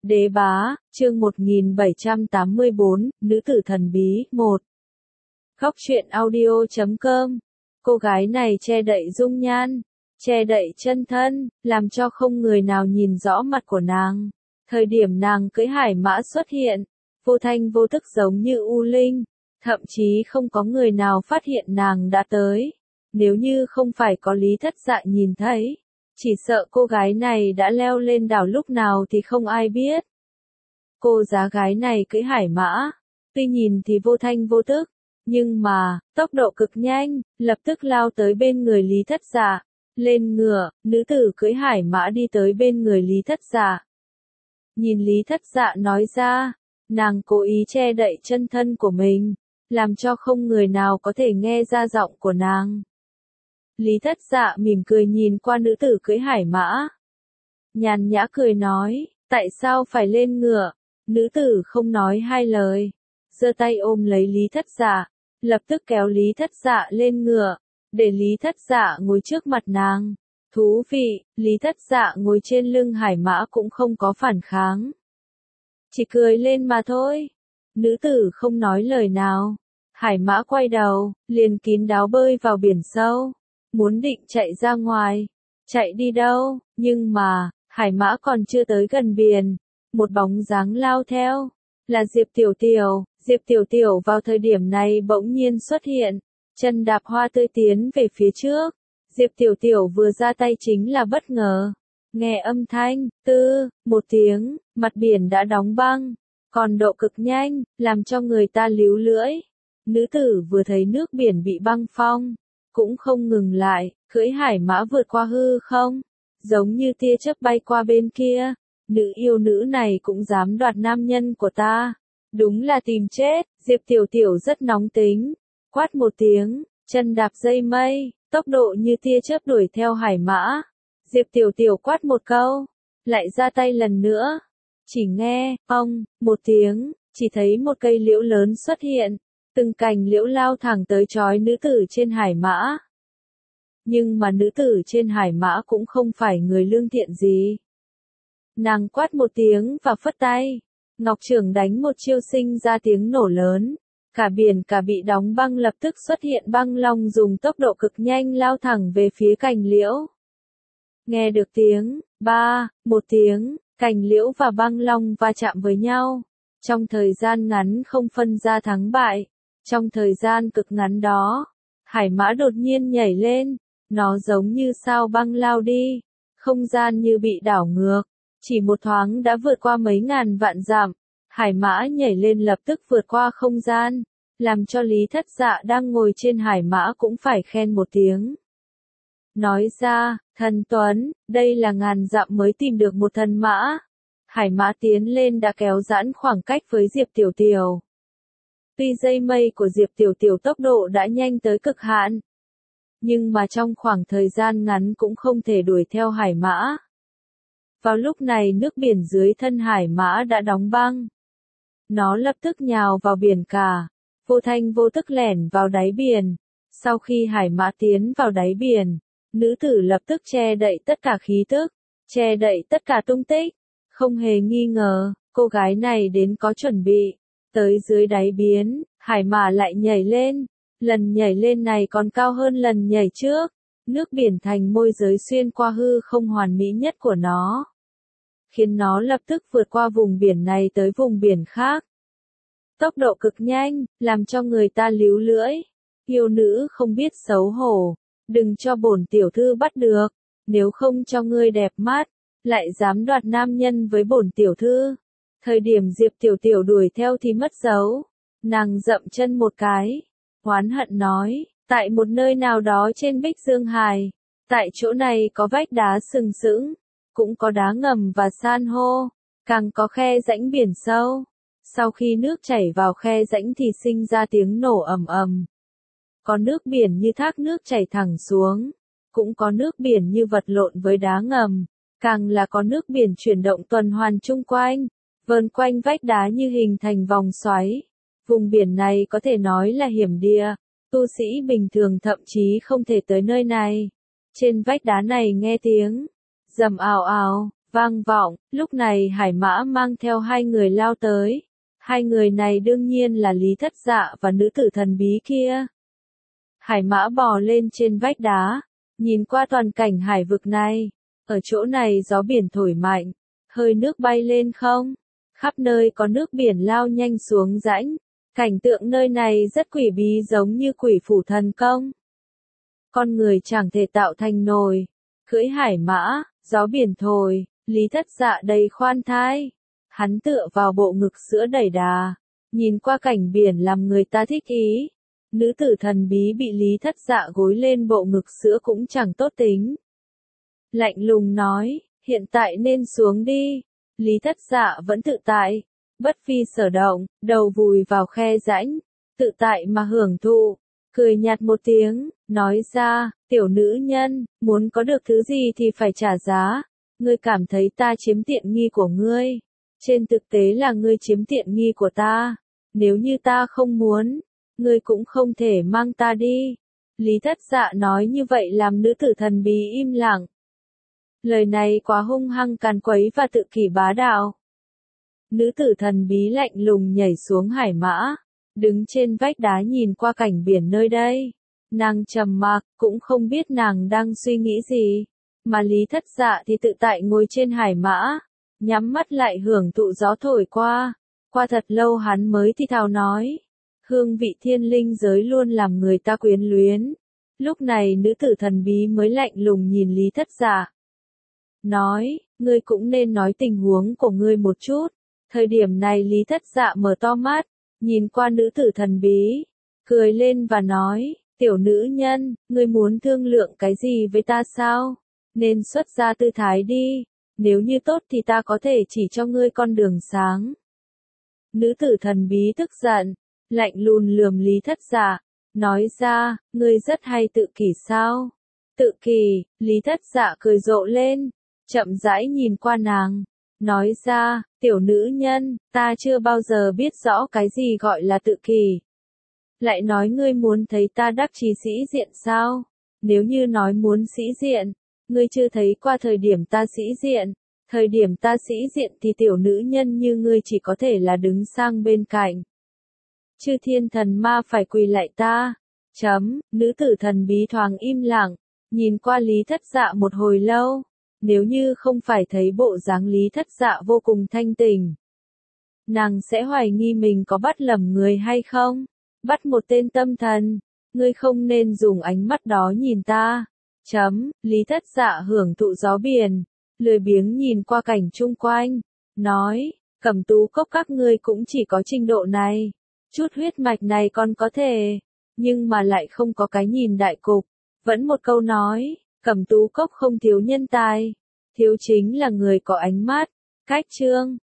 Đế bá, chương 1784, nữ tử thần bí, 1. Góc truyện audio.com. Cô gái này che đậy dung nhan, che đậy chân thân, làm cho không người nào nhìn rõ mặt của nàng. Thời điểm nàng cưỡi hải mã xuất hiện, vô thanh vô tức giống như u linh, thậm chí không có người nào phát hiện nàng đã tới. Nếu như không phải có Lý Thất Dạ nhìn thấy, chỉ sợ cô gái này đã leo lên đảo lúc nào thì không ai biết. Cô giá gái này cưỡi hải mã, tuy nhìn thì vô thanh vô tức, nhưng mà, tốc độ cực nhanh, lập tức lao tới bên người Lý Thất Dạ. Lên ngựa, nữ tử cưỡi hải mã đi tới bên người Lý Thất Dạ. Nhìn Lý Thất Dạ nói ra, nàng cố ý che đậy chân thân của mình, làm cho không người nào có thể nghe ra giọng của nàng. Lý Thất Dạ mỉm cười nhìn qua nữ tử cưỡi hải mã. Nhàn nhã cười nói, tại sao phải lên ngựa? Nữ tử không nói hai lời, giơ tay ôm lấy Lý Thất Dạ, lập tức kéo Lý Thất Dạ lên ngựa, để Lý Thất Dạ ngồi trước mặt nàng. Thú vị, Lý Thất Dạ ngồi trên lưng hải mã cũng không có phản kháng. Chỉ cười lên mà thôi. Nữ tử không nói lời nào. Hải mã quay đầu, liền kín đáo bơi vào biển sâu. Muốn định chạy ra ngoài. Chạy đi đâu, nhưng mà, hải mã còn chưa tới gần biển. Một bóng dáng lao theo. Là Diệp Tiểu Tiểu. Diệp Tiểu Tiểu vào thời điểm này bỗng nhiên xuất hiện. Chân đạp hoa tươi tiến về phía trước. Diệp Tiểu Tiểu vừa ra tay chính là bất ngờ. Nghe âm thanh, một tiếng, mặt biển đã đóng băng. Còn độ cực nhanh, làm cho người ta líu lưỡi. Nữ tử vừa thấy nước biển bị băng phong, cũng không ngừng lại, cưỡi hải mã vượt qua hư không. Giống như tia chớp bay qua bên kia. Nữ yêu nữ này cũng dám đoạt nam nhân của ta. Đúng là tìm chết. Diệp Tiểu Tiểu rất nóng tính. Quát một tiếng, chân đạp dây mây, tốc độ như tia chớp đuổi theo hải mã. Diệp Tiểu Tiểu quát một câu, lại ra tay lần nữa. Chỉ nghe, ong, một tiếng, chỉ thấy một cây liễu lớn xuất hiện, từng cành liễu lao thẳng tới trói nữ tử trên hải mã. Nhưng mà nữ tử trên hải mã cũng không phải người lương thiện gì. Nàng quát một tiếng và phất tay, ngọc trưởng đánh một chiêu sinh ra tiếng nổ lớn. Cả biển cả bị đóng băng lập tức xuất hiện băng long dùng tốc độ cực nhanh lao thẳng về phía cành liễu. Nghe được tiếng, một tiếng, cành liễu và băng long va chạm với nhau. Trong thời gian ngắn không phân ra thắng bại. Trong thời gian cực ngắn đó, hải mã đột nhiên nhảy lên. Nó giống như sao băng lao đi. Không gian như bị đảo ngược. Chỉ một thoáng đã vượt qua mấy ngàn vạn dặm. Hải mã nhảy lên lập tức vượt qua không gian, làm cho Lý Thất Dạ đang ngồi trên hải mã cũng phải khen một tiếng. Nói ra, thần tuấn, đây là ngàn dặm mới tìm được một thần mã. Hải mã tiến lên đã kéo giãn khoảng cách với Diệp Tiểu Tiểu. Tuy dây mây của Diệp Tiểu Tiểu tốc độ đã nhanh tới cực hạn, nhưng mà trong khoảng thời gian ngắn cũng không thể đuổi theo hải mã. Vào lúc này nước biển dưới thân hải mã đã đóng băng. Nó lập tức nhào vào biển cả, vô thanh vô tức lẻn vào đáy biển. Sau khi hải mã tiến vào đáy biển, nữ tử lập tức che đậy tất cả khí tức, che đậy tất cả tung tích. Không hề nghi ngờ, cô gái này đến có chuẩn bị. Tới dưới đáy biển, hải mã lại nhảy lên. Lần nhảy lên này còn cao hơn lần nhảy trước. Nước biển thành môi giới xuyên qua hư không hoàn mỹ nhất của nó, khiến nó lập tức vượt qua vùng biển này tới vùng biển khác. Tốc độ cực nhanh, làm cho người ta líu lưỡi. Yêu nữ không biết xấu hổ, đừng cho bổn tiểu thư bắt được, nếu không cho ngươi đẹp mắt, lại dám đoạt nam nhân với bổn tiểu thư. Thời điểm Diệp Tiểu Tiểu đuổi theo thì mất dấu, nàng dậm chân một cái, oán hận nói, tại một nơi nào đó trên Bích Dương Hải, tại chỗ này có vách đá sừng sững, cũng có đá ngầm và san hô, càng có khe rãnh biển sâu. Sau khi nước chảy vào khe rãnh thì sinh ra tiếng nổ ầm ầm. Có nước biển như thác nước chảy thẳng xuống, cũng có nước biển như vật lộn với đá ngầm, càng là có nước biển chuyển động tuần hoàn chung quanh, vờn quanh vách đá như hình thành vòng xoáy. Vùng biển này có thể nói là hiểm địa, tu sĩ bình thường thậm chí không thể tới nơi này. Trên vách đá này nghe tiếng rầm ào ào, vang vọng, lúc này Hải Mã mang theo hai người lao tới. Hai người này đương nhiên là Lý Thất Dạ và nữ tử thần bí kia. Hải Mã bò lên trên vách đá, nhìn qua toàn cảnh hải vực này. Ở chỗ này gió biển thổi mạnh, hơi nước bay lên không, khắp nơi có nước biển lao nhanh xuống rãnh. Cảnh tượng nơi này rất quỷ bí giống như quỷ phủ thần công. Con người chẳng thể tạo thành nồi. Cưỡi hải mã, gió biển thổi, Lý Thất Dạ đầy khoan thai. Hắn tựa vào bộ ngực sữa đẩy đà, nhìn qua cảnh biển làm người ta thích ý. Nữ tử thần bí bị Lý Thất Dạ gối lên bộ ngực sữa cũng chẳng tốt tính. Lạnh lùng nói, hiện tại nên xuống đi. Lý Thất Dạ vẫn tự tại, bất phi sở động, đầu vùi vào khe rãnh, tự tại mà hưởng thụ, cười nhạt một tiếng, nói ra, tiểu nữ nhân, muốn có được thứ gì thì phải trả giá. Ngươi cảm thấy ta chiếm tiện nghi của ngươi. Trên thực tế là ngươi chiếm tiện nghi của ta. Nếu như ta không muốn, ngươi cũng không thể mang ta đi. Lý Thất Dạ nói như vậy làm nữ tử thần bí im lặng. Lời này quá hung hăng càn quấy và tự kỷ bá đạo. Nữ tử thần bí lạnh lùng nhảy xuống hải mã, đứng trên vách đá nhìn qua cảnh biển nơi đây. Nàng trầm mặc, cũng không biết nàng đang suy nghĩ gì. Mà Lý Thất Dạ thì tự tại ngồi trên hải mã, nhắm mắt lại hưởng thụ gió thổi qua. Qua thật lâu hắn mới thì thào nói, hương vị thiên linh giới luôn làm người ta quyến luyến. Lúc này nữ tử thần bí mới lạnh lùng nhìn Lý Thất Dạ. Nói, ngươi cũng nên nói tình huống của ngươi một chút. Thời điểm này Lý Thất Dạ mở to mắt, nhìn qua nữ tử thần bí, cười lên và nói, tiểu nữ nhân, ngươi muốn thương lượng cái gì với ta sao? Nên xuất ra tư thái đi, nếu như tốt thì ta có thể chỉ cho ngươi con đường sáng. Nữ tử thần bí tức giận, lạnh lùng lườm Lý Thất Dạ, nói ra, ngươi rất hay tự kỷ sao? Tự kỷ, Lý Thất Dạ cười rộ lên, chậm rãi nhìn qua nàng, nói ra, tiểu nữ nhân, ta chưa bao giờ biết rõ cái gì gọi là tự kỷ. Lại nói ngươi muốn thấy ta đắc chí sĩ diện sao? Nếu như nói muốn sĩ diện, ngươi chưa thấy qua thời điểm ta sĩ diện. Thời điểm ta sĩ diện thì tiểu nữ nhân như ngươi chỉ có thể là đứng sang bên cạnh. Chư thiên thần ma phải quỳ lại ta. Nữ tử thần bí thoáng im lặng, nhìn qua Lý Thất Dạ một hồi lâu. Nếu như không phải thấy bộ dáng Lý Thất Dạ vô cùng thanh tỉnh, nàng sẽ hoài nghi mình có bắt lầm người hay không? Bắt một tên tâm thần, ngươi không nên dùng ánh mắt đó nhìn ta. Lý Thất Dạ hưởng thụ gió biển, lười biếng nhìn qua cảnh chung quanh, nói, Cẩm Tú Cốc các ngươi cũng chỉ có trình độ này, chút huyết mạch này còn có thể, nhưng mà lại không có cái nhìn đại cục. Vẫn một câu nói, Cẩm Tú Cốc không thiếu nhân tài, thiếu chính là người có ánh mắt. Cách chương